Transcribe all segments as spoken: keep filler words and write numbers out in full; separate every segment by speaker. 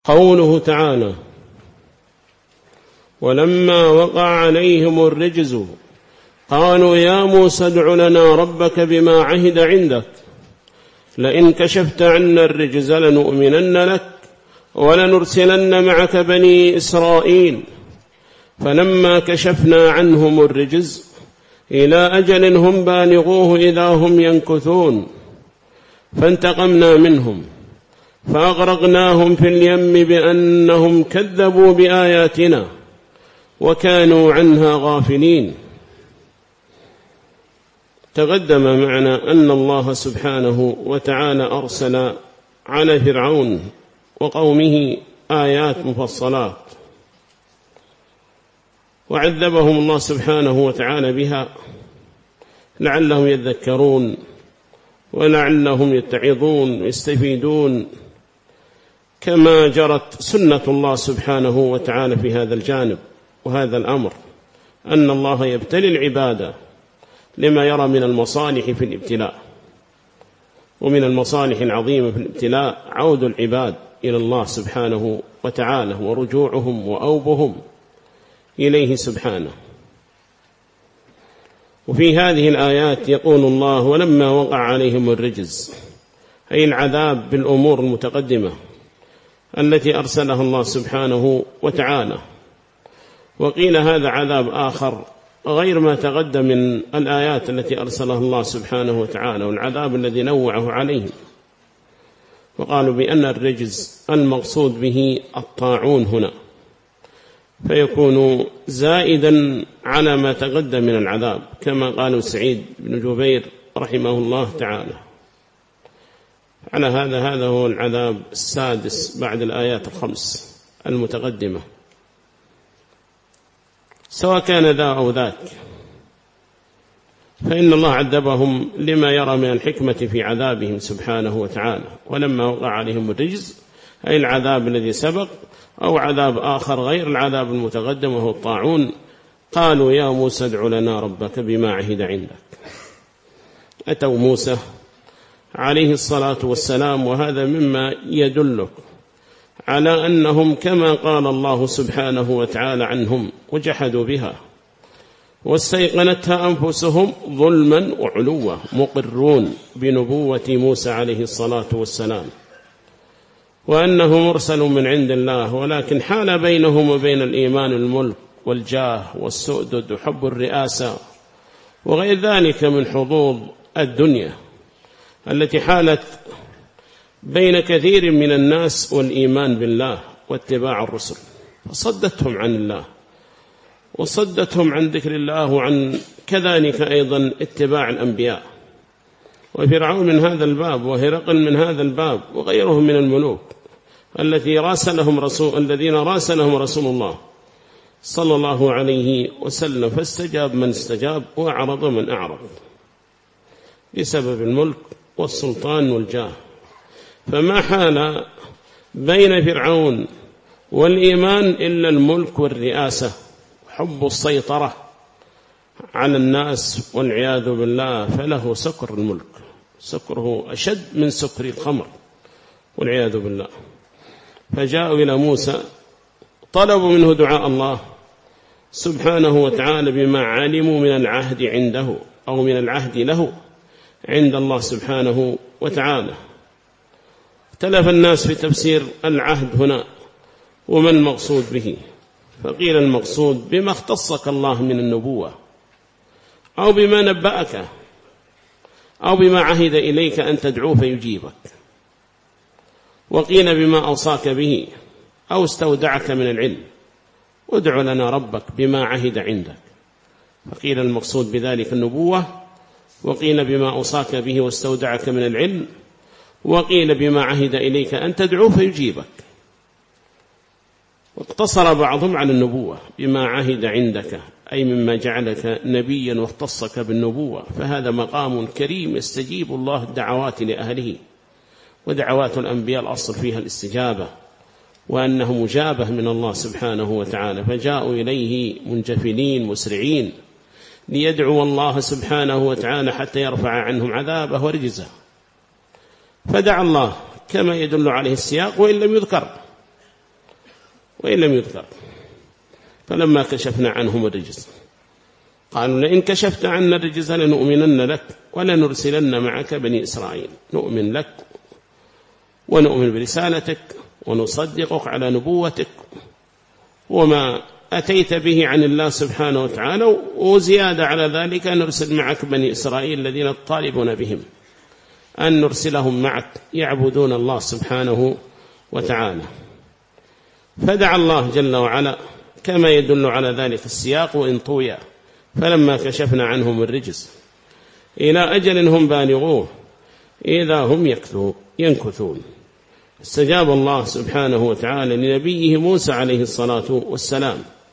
Speaker 1: قوله تعالى: ولما وقع عليهم الرجز قالوا يا موسى ادع لنا ربك بما عهد عندك لئن كشفت عنا الرجز لنؤمنن لك ولنرسلن معك بني إسرائيل فلما كشفنا عنهم الرجز إلى أجل هم بالغوه إذا هم ينكثون فانتقمنا منهم فأغرقناهم في اليم بأنهم كذبوا بآياتنا وكانوا عنها غافلين. تقدم معنا أن الله سبحانه وتعالى أرسل على فرعون وقومه آيات مفصلات وعذبهم الله سبحانه وتعالى بها لعلهم يذكرون ولعلهم يتعظون ويستفيدون، كما جرت سنة الله سبحانه وتعالى في هذا الجانب وهذا الأمر، أن الله يبتلي العبادة لما يرى من المصالح في الابتلاء. ومن المصالح العظيمة في الابتلاء عود العباد إلى الله سبحانه وتعالى ورجوعهم وأوبهم إليه سبحانه. وفي هذه الآيات يقول الله: ولما وقع عليهم الرجز، أي العذاب بالأمور المتقدمة التي أرسلها الله سبحانه وتعالى. وقيل هذا عذاب آخر غير ما تقدم من الآيات التي أرسلها الله سبحانه وتعالى والعذاب الذي نوعه عليهم. وقالوا بأن الرجز المقصود به الطاعون هنا، فيكون زائدا على ما تقدم من العذاب، كما قالوا سعيد بن جبير رحمه الله تعالى. على هذا هذا هو العذاب السادس بعد الآيات الخمس المتقدمة، سواء كان ذا أو ذاك، فإن الله عذبهم لما يرى من الحكمة في عذابهم سبحانه وتعالى. ولما وقع عليهم الرجز أي العذاب الذي سبق أو عذاب آخر غير العذاب المتقدم وهو الطاعون، قالوا يا موسى ادع لنا ربك بما عهد عندك. أتوا موسى عليه الصلاة والسلام، وهذا مما يدلك على أنهم كما قال الله سبحانه وتعالى عنهم وجحدوا بها واستيقنتها أنفسهم ظلما وعلوا، مقرون بنبوة موسى عليه الصلاة والسلام وأنه مرسل من عند الله، ولكن حال بينهم وبين الإيمان الملك والجاه والسؤدد وحب الرئاسة وغير ذلك من حظوظ الدنيا التي حالت بين كثير من الناس والإيمان بالله واتباع الرسل، فصدتهم عن الله وصدتهم عن ذكر الله وعن كذلك أيضا اتباع الأنبياء. وفرعون من هذا الباب، وهرقل من هذا الباب، وغيرهم من الملوك التي راسلهم رسول الذين راسلهم رسول الله صلى الله عليه وسلم، فاستجاب من استجاب وأعرض من أعرض بسبب الملك والسلطان والجاه. فما حال بين فرعون والإيمان إلا الملك والرئاسة، حب السيطرة على الناس والعياذ بالله، فله سكر الملك، سكره أشد من سكر الخمر والعياذ بالله. فجاءوا إلى موسى طلبوا منه دعاء الله سبحانه وتعالى بما علموا من العهد عنده أو من العهد له عند الله سبحانه وتعالى. اختلف الناس في تفسير العهد هنا وما المقصود به، فقيل المقصود بما اختصك الله من النبوة أو بما نبأك أو بما عهد إليك أن تدعوه فيجيبك، وقيل بما أوصاك به أو استودعك من العلم، ادع لنا ربك بما عهد عندك، فقيل المقصود بذلك النبوة، وقيل بما أوصاك به واستودعك من العلم، وقيل بما عهد إليك أن تدعوه فيجيبك. واقتصر بعضهم على النبوة بما عهد عندك، أي مما جعلك نبيا واختصك بالنبوة، فهذا مقام كريم يستجيب الله الدعوات لأهله، ودعوات الأنبياء الأصل فيها الاستجابة وأنه مجابة من الله سبحانه وتعالى. فجاءوا إليه منجفلين مسرعين ليدعوا الله سبحانه وتعالى حتى يرفع عنهم عذابه ورجزه، فدعا الله كما يدل عليه السياق وإن لم يذكر، وإن لم يذكر. فلما كشفنا عنهم الرجز قالوا لئن كشفت عنا الرجز لنؤمنن لك ولنرسلن معك بني إسرائيل، نؤمن لك ونؤمن برسالتك ونصدقك على نبوتك وما أتيت به عن الله سبحانه وتعالى، وزيادة على ذلك نرسل معك بني إسرائيل الذين طالبون بهم أن نرسلهم معك يعبدون الله سبحانه وتعالى. فدعا الله جل وعلا كما يدل على ذلك السياق وإن طوي، فلما كشفنا عنهم الرجز إلى أجل هم بالغوه إذا هم ينكثون. استجاب الله سبحانه وتعالى لنبيه موسى عليه الصلاة والسلام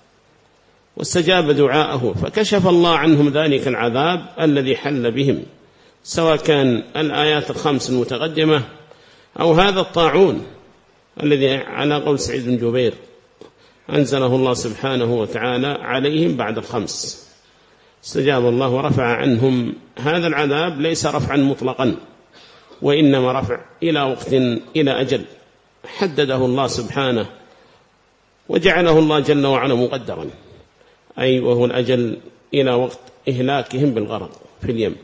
Speaker 1: واستجاب دعاءه، فكشف الله عنهم ذلك العذاب الذي حل بهم، سواء كان الآيات الخمس المتقدمة أو هذا الطاعون الذي على قول سعيد بن جبير أنزله الله سبحانه وتعالى عليهم بعد الخمس. استجاب الله ورفع عنهم هذا العذاب، ليس رفعا مطلقا وإنما رفع إلى وقت إلى أجل حدده الله سبحانه وجعله الله جل وعلا مقدرا، أي وهو الأجل إلى وقت إهلاكهم بالغرق في اليم.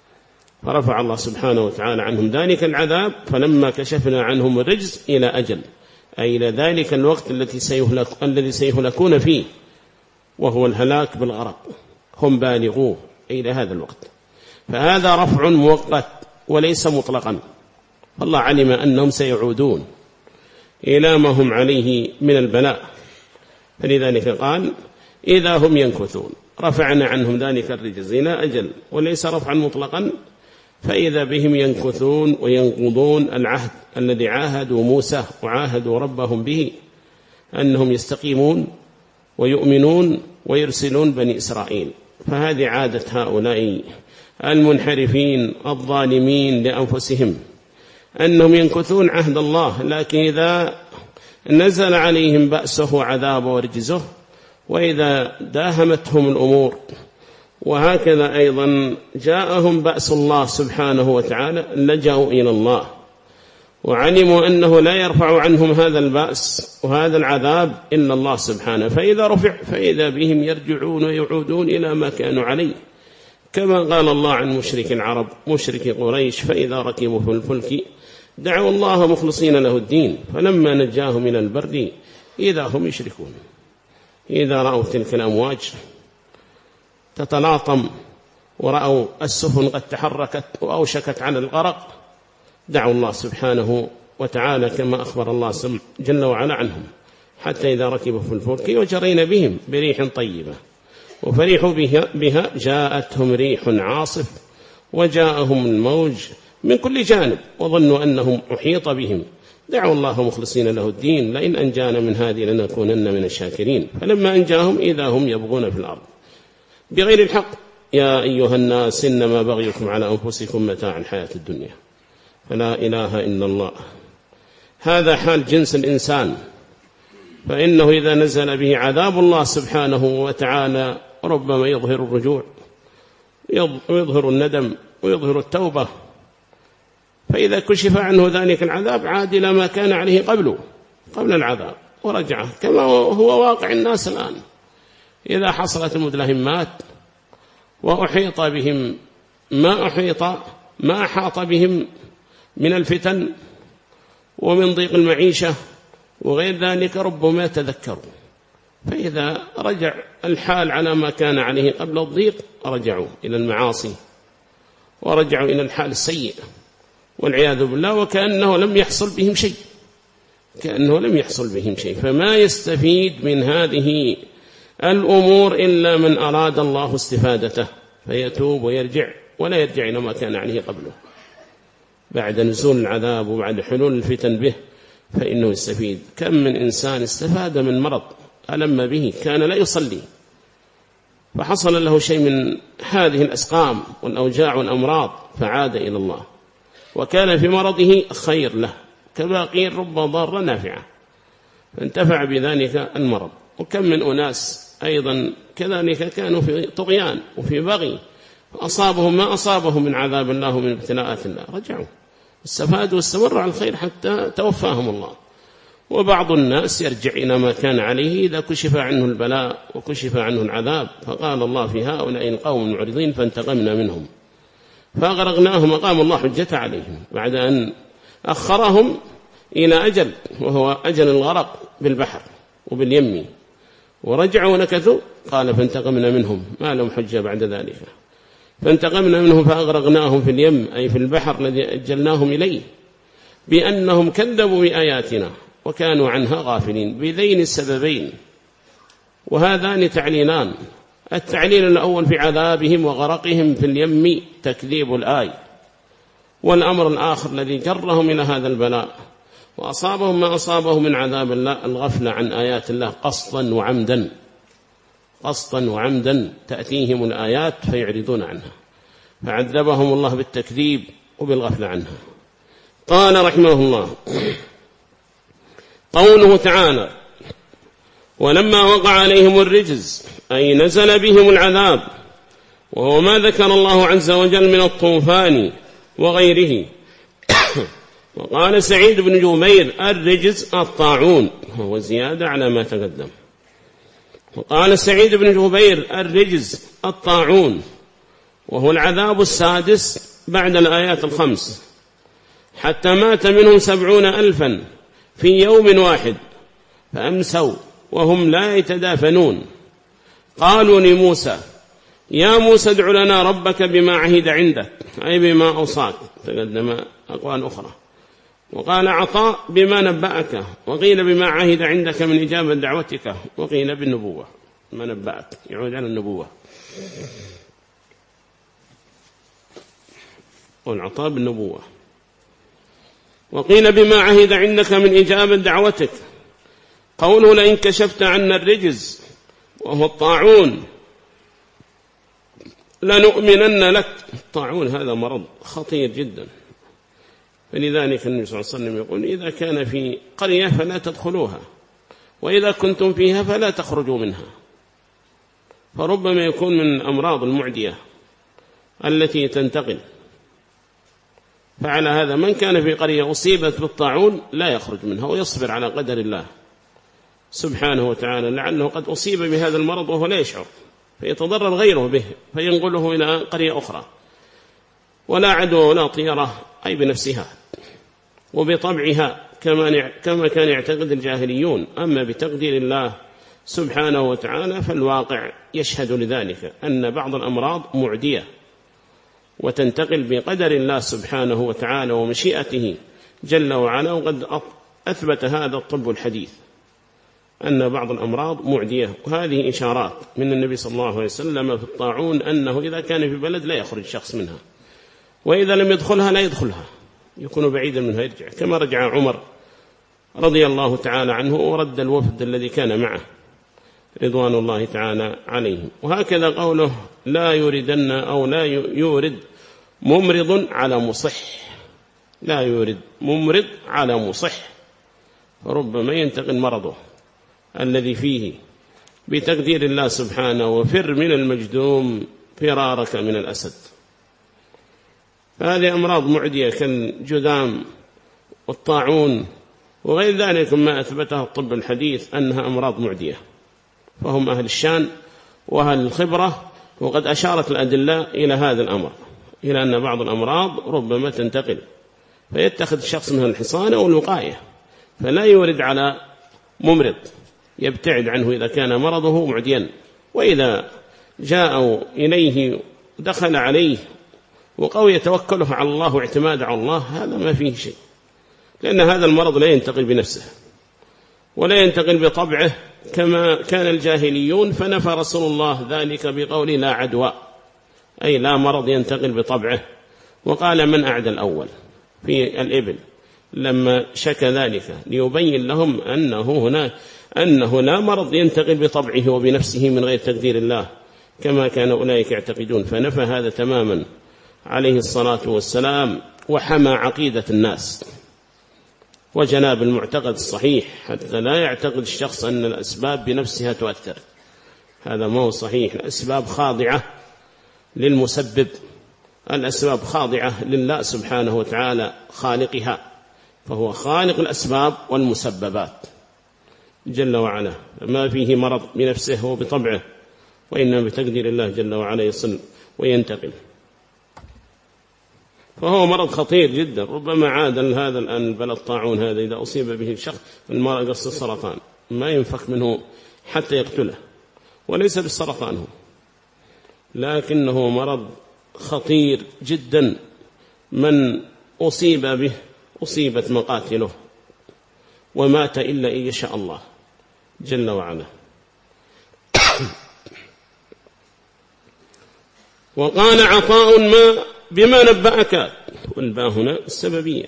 Speaker 1: فرفع الله سبحانه وتعالى عنهم ذلك العذاب فلما كشفنا عنهم الرجز إلى أجل، أي إلى ذلك الوقت الذي سيهلك الذي سيهلكون فيه وهو الهلاك بالغرق، هم بالغوه إلى هذا الوقت. فهذا رفع مؤقت وليس مطلقا، فالله علم أنهم سيعودون إلى ما هم عليه من البلاء، فلذلك قال إذا هم ينكثون، رفعنا عنهم ذلك الرجز إلى أجل وليس رفعا مطلقا، فإذا بهم ينكثون وينقضون العهد الذي عاهدوا موسى وعاهدوا ربهم به أنهم يستقيمون ويؤمنون ويرسلون بني إسرائيل. فهذه عادة هؤلاء المنحرفين الظالمين لأنفسهم أنهم ينكثون عهد الله، لكن إذا نزل عليهم بأسه وعذابه ورجزه وإذا داهمتهم الأمور وهكذا أيضا جاءهم بأس الله سبحانه وتعالى لجأوا إلى الله وعلموا أنه لا يرفع عنهم هذا البأس وهذا العذاب إلا الله سبحانه، فإذا رفع فإذا بهم يرجعون ويعودون إلى ما كانوا عليه، كما قال الله عن مشرك العرب مشرك قريش فإذا ركبوا في الفلك دعوا الله مخلصين له الدين فلما نجاهم إلى البر إذا هم يشركون. إذا رأوا تلك الأمواج تتلاطم ورأوا السفن قد تحركت وأوشكت على الغرق دعوا الله سبحانه وتعالى كما أخبر الله جل وعلا عنهم، حتى إذا ركبوا في الفلك وجرين بهم بريح طيبة وفرحوا بها جاءتهم ريح عاصف وجاءهم الموج من كل جانب وظنوا أنهم أحيط بهم دعوا الله مخلصين له الدين لئن أنجانا من هذه لنكونن من الشاكرين، فلما أنجاهم إذا هم يبغون في الأرض بغير الحق. يا أيها الناس إنما بغيكم على أنفسكم متاع الحياة الدنيا فلا إله إلا الله. هذا حال جنس الإنسان، فإنه إذا نزل به عذاب الله سبحانه وتعالى ربما يظهر الرجوع ويظهر الندم ويظهر التوبة، فإذا كشف عنه ذلك العذاب عاد إلى ما كان عليه قبله قبل العذاب ورجعه، كما هو واقع الناس الآن. إذا حصلت المدلهمات وأحيط بهم ما أحيط ما أحاط بهم من الفتن ومن ضيق المعيشة وغير ذلك ربما تذكروا، فإذا رجع الحال على ما كان عليه قبل الضيق رجعوا إلى المعاصي ورجعوا إلى الحال السيء والعياذ بالله، وكأنه لم يحصل بهم شيء كأنه لم يحصل بهم شيء. فما يستفيد من هذه الأمور إلا من أراد الله استفادته فيتوب ويرجع ولا يرجع إلى ما كان عليه قبله بعد نزول العذاب وبعد حلول الفتن به، فإنه يستفيد. كم من إنسان استفاد من مرض ألم به كان لا يصلي فحصل له شيء من هذه الأسقام والأوجاع والأمراض فعاد إلى الله وكان في مرضه خير له، كباقي رب ضار نافعة فانتفع بذلك المرض. وكم من أناس أيضا كذلك كانوا في طغيان وفي بغي فأصابهم ما أصابهم من عذاب الله ومن ابتلاءات الله، رجعوا استفادوا واستمروا على الخير حتى توفاهم الله. وبعض الناس يرجع إلى ما كان عليه إذا كشف عنه البلاء وكشف عنه العذاب. فقال الله في هؤلاء القوم المعرضين فانتقمنا منهم فأغرقناهم وقام الله حجة عليهم بعد أن أخرهم إلى أجل وهو أجل الغرق بالبحر وباليم، ورجعوا ونكثوا قال فانتقمنا منهم ما لهم حجة بعد ذلك. فانتقمنا منهم فأغرقناهم في اليم أي في البحر الذي أجلناهم إليه بأنهم كذبوا بآياتنا وكانوا عنها غافلين بذين السببين. وهذان تعليلان: التعليل الأول في عذابهم وغرقهم في اليم تكذيب الآية، والأمر الآخر الذي جرهم إلى هذا البلاء وأصابهم ما أصابهم من عذاب الله الغفلة عن آيات الله قصدا وعمدا، قصدا وعمدا تأتيهم الآيات فيعرضون عنها، فعذبهم الله بالتكذيب وبالغفلة عنها. قال رحمه الله: قوله تعالى: ولما وقع عليهم الرجز أي نزل بهم العذاب، وهو ما ذكر الله عز وجل من الطوفان وغيره. وقال سعيد بن جبير: الرجز الطاعون، وهو زيادة على ما تقدم. وقال سعيد بن جبير: الرجز الطاعون، وهو العذاب السادس بعد الآيات الخمس، حتى مات منهم سبعون ألفا في يوم واحد فأمسوا وهم لا يتدافنون. قالوا لموسى: يا موسى ادع لنا ربك بما عهد عندك، أي بما أوصاك، تقدم أقوال أخرى. وقال عطاء: بما نبأك، وقيل بما عهد عندك من إجابة دعوتك، وقيل بالنبوة. ما نبأك يعود على النبوة، والعطاء بالنبوة. وقيل بما عهد عندك من إجابة دعوتك. قوله: لئن كشفت عنا الرجز، وهو الطاعون، لنؤمنن لك. الطاعون هذا مرض خطير جدا، فلذلك النبي صلى الله عليه وسلم يقول: إذا كان في قرية فلا تدخلوها، وإذا كنتم فيها فلا تخرجوا منها. فربما يكون من أمراض المعدية التي تنتقل. فعلى هذا من كان في قرية أصيبت بالطاعون لا يخرج منها ويصبر على قدر الله سبحانه وتعالى، لعله قد أصيب بهذا المرض وهو لا يشعر، فيتضرر غيره به فينقله إلى قرية أخرى. ولا عدوى ولا طيرة، أي بنفسها وبطبعها كما كان يعتقد الجاهليون. أما بتقدير الله سبحانه وتعالى فالواقع يشهد لذلك، أن بعض الأمراض معدية وتنتقل بقدر الله سبحانه وتعالى ومشيئته جل وعلا. وقد أثبت هذا الطب الحديث أن بعض الأمراض معدية، وهذه إشارات من النبي صلى الله عليه وسلم في الطاعون أنه إذا كان في بلد لا يخرج شخص منها، وإذا لم يدخلها لا يدخلها، يكون بعيدا منها يرجع، كما رجع عمر رضي الله تعالى عنه ورد الوفد الذي كان معه رضوان الله تعالى عليهم. وهكذا قوله: لا يوردن أو لا يورد ممرض على مصح، لا يورد ممرض على مصح، فربما ينتقل مرضه الذي فيه بتقدير الله سبحانه. وفر من المجدوم فرارك من الأسد. هذه أمراض معدية كالجذام والطاعون وغير ذلك ما أثبته الطب الحديث أنها أمراض معدية، فهم أهل الشان وأهل الخبرة. وقد أشارت الأدلة إلى هذا الأمر، إلى أن بعض الأمراض ربما تنتقل، فيتخذ الشخص منها الحصانة والوقاية، فلا يورد على ممرض، يبتعد عنه إذا كان مرضه معديا. وإذا جاءوا إليه دخل عليه وقوي توكله على الله واعتماد على الله، هذا ما فيه شيء، لأن هذا المرض لا ينتقل بنفسه ولا ينتقل بطبعه كما كان الجاهليون، فنفى رسول الله ذلك بقوله: لا عدوى، أي لا مرض ينتقل بطبعه. وقال: من أعدى الأول في الإبل لما شك ذلك ليبين لهم أنه هنا أنه لا مرض ينتقل بطبعه وبنفسه من غير تقدير الله كما كان أولئك يعتقدون، فنفى هذا تماما عليه الصلاة والسلام، وحمى عقيدة الناس وجناب المعتقد الصحيح، حتى لا يعتقد الشخص أن الأسباب بنفسها تؤثر، هذا ما هو صحيح. الأسباب خاضعة للمسبب، الأسباب خاضعة لله سبحانه وتعالى خالقها، فهو خالق الأسباب والمسببات جل وعلا، ما فيه مرض بنفسه وبطبعه، وإنما بتقدير الله جل وعلا يصل وينتقل. فهو مرض خطير جدا، ربما عاد هذا الآن البلد الطاعون هذا إذا أصيب به الشخص المرض قص السرطان ما ينفك منه حتى يقتله، وليس بالسرطان هو، لكنه مرض خطير جدا، من أصيب به أصيبت مقاتله ومات إلا إن يشاء الله جل وعلا. وقال عطاء ما بما نبأك، والباء هنا السببية،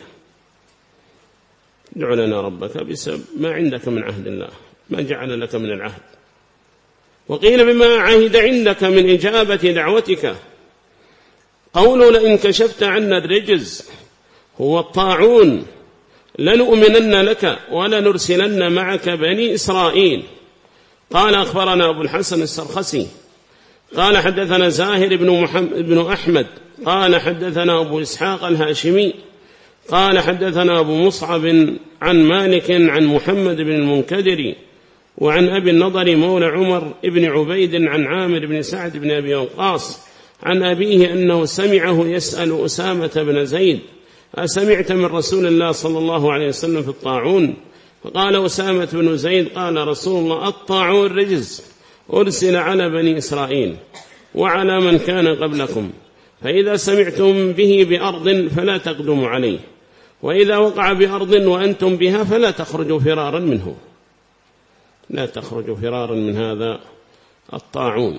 Speaker 1: ادع لنا ربك بسبب ما عندك من عهد الله، ما جعل لك من العهد. وقيل بما عهد عندك من إجابة دعوتك، قولوا لئن كشفت عنا الرجز هو الطاعون لنؤمنن لك ولنرسلن معك بني إسرائيل. قال أخبرنا أبو الحسن السرخسي قال حدثنا زاهر بن, محمد بن أحمد قال حدثنا أبو إسحاق الهاشمي قال حدثنا أبو مصعب عن مالك عن محمد بن المنكدر وعن أبي النضر مولى عمر بن عبيد عن عامر بن سعد بن أبي وقاص عن أبيه أنه سمعه يسأل أسامة بن زيد أسمعت من رسول الله صلى الله عليه وسلم في الطاعون؟ فقال أسامة بن زيد قال رسول الله الطاعون رجز أرسل على بني إسرائيل وعلى من كان قبلكم، فإذا سمعتم به بأرض فلا تقدموا عليه، وإذا وقع بأرض وأنتم بها فلا تخرجوا فرارا منه، لا تخرجوا فرارا من هذا الطاعون،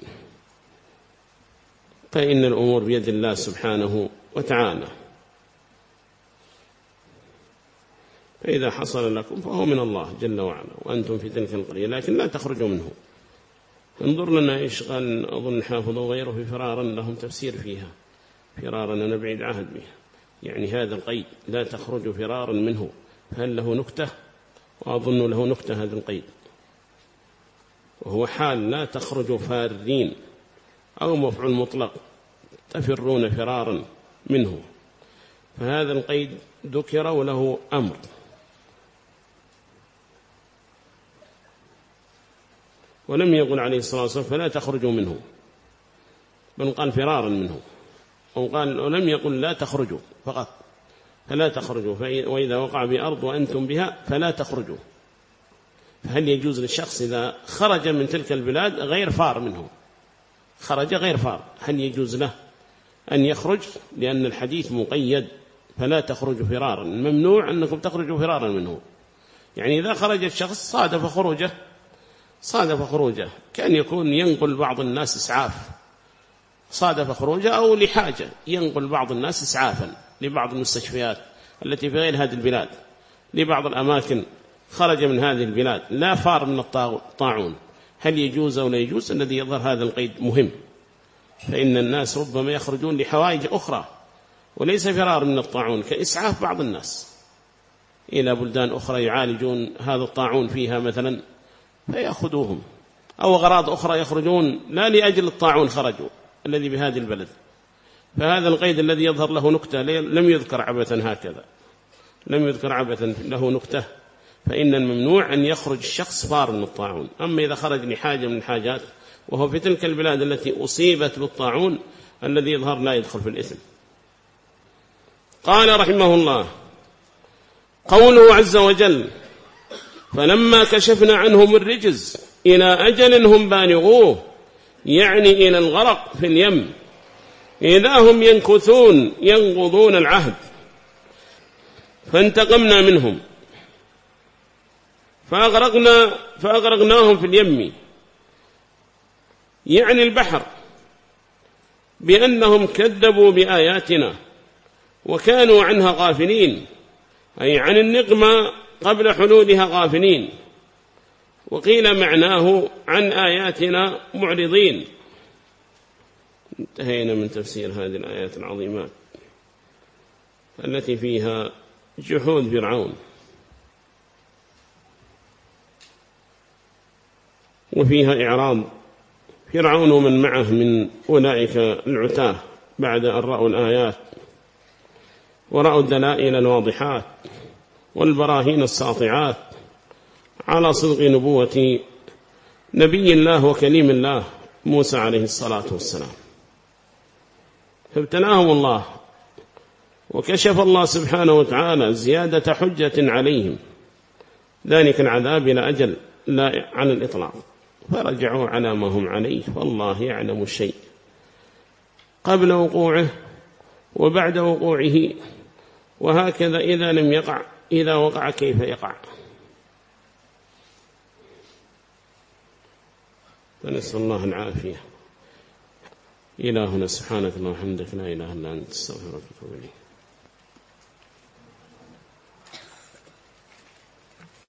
Speaker 1: فإن الأمور بيد الله سبحانه وتعالى، فإذا حصل لكم فهو من الله جل وعلا وأنتم في تلك القرية، لكن لا تخرجوا منه. انظر لنا إيش قال أظن حافظ وغيره في فرارا، لهم تفسير فيها، فرارا أنا بعيد عهد بها، يعني هذا القيد لا تخرجوا فرارا منه، هل له نكتة؟ وأظن له نكتة هذا القيد، وهو حال لا تخرجوا فارين، أو مفعول مطلق تفرون فرارا منه، فهذا القيد ذكر وله أمر. ولم يقل عليه الصلاة والسلام فلا تخرجوا منه، بل قال فرارا منه، أو قال ولم يقل لا تخرجوا فقط، فلا تخرجوا، وإذا وقع بأرض وأنتم بها فلا تخرجوا. فهل يجوز للشخص إذا خرج من تلك البلاد غير فار منه، خرج غير فار، هل يجوز له أن يخرج؟ لأن الحديث مقيد فلا تخرجوا فرارا، ممنوع أنكم تخرجوا فرارا منه. يعني إذا خرج الشخص صادف خروجه صادف خروجه كان يكون ينقل بعض الناس إسعاف، صادف خروجه أو لحاجة ينقل بعض الناس إسعافا لبعض المستشفيات التي في غير هذه البلاد، لبعض الأماكن، خرج من هذه البلاد لا فار من الطاعون، هل يجوز أو لا يجوز؟ الذي يظهر هذا القيد مهم، فإن الناس ربما يخرجون لحوائج أخرى وليس فرار من الطاعون، كإسعاف بعض الناس إلى بلدان أخرى يعالجون هذا الطاعون فيها مثلا فيأخذوهم، أو أغراض أخرى يخرجون لا لأجل الطاعون خرجوا الذي بهذه البلد، فهذا القيد الذي يظهر له نكتة لم يذكر عبثا هكذا، لم يذكر عبثا له نكتة، فإن الممنوع أن يخرج الشخص فار من الطاعون. أما إذا خرج لحاجة من الحاجات وهو في تلك البلاد التي أصيبت بالطاعون الذي يظهر لا يدخل في الإثم. قال رحمه الله قوله عز وجل فلما كشفنا عنهم الرجز إلى أجل هم بالغوه، يعني إلى الغرق في اليم، إذا هم ينكثون ينقضون العهد، فانتقمنا منهم فأغرقنا فأغرقناهم في اليم، يعني البحر، بأنهم كذبوا بآياتنا وكانوا عنها غافلين، أي عن النقمة قبل حلولها غافلين. وقيل معناه عن آياتنا معرضين. انتهينا من تفسير هذه الآيات العظيمات التي فيها جحود فرعون وفيها إعراض فرعون ومن معه من أولئك العتاه بعد أن رأوا الآيات ورأوا الدلائل الواضحات والبراهين الساطعات على صدق نبوة نبي الله وكليم الله موسى عليه الصلاة والسلام. فابتلاهم الله وكشف الله سبحانه وتعالى زيادة حجة عليهم ذلك العذاب إلى أجل لا عن الإطلاق، فرجعوا على ما هم عليه، والله يعلم الشيء قبل وقوعه وبعد وقوعه، وهكذا إذا لم يقع، إذا وقع كيف يقع. فنسأل الله العافية. إلهنا سبحانك اللهم وبحمدك لا إله إلا أنت استغفرك وأتوب إليك.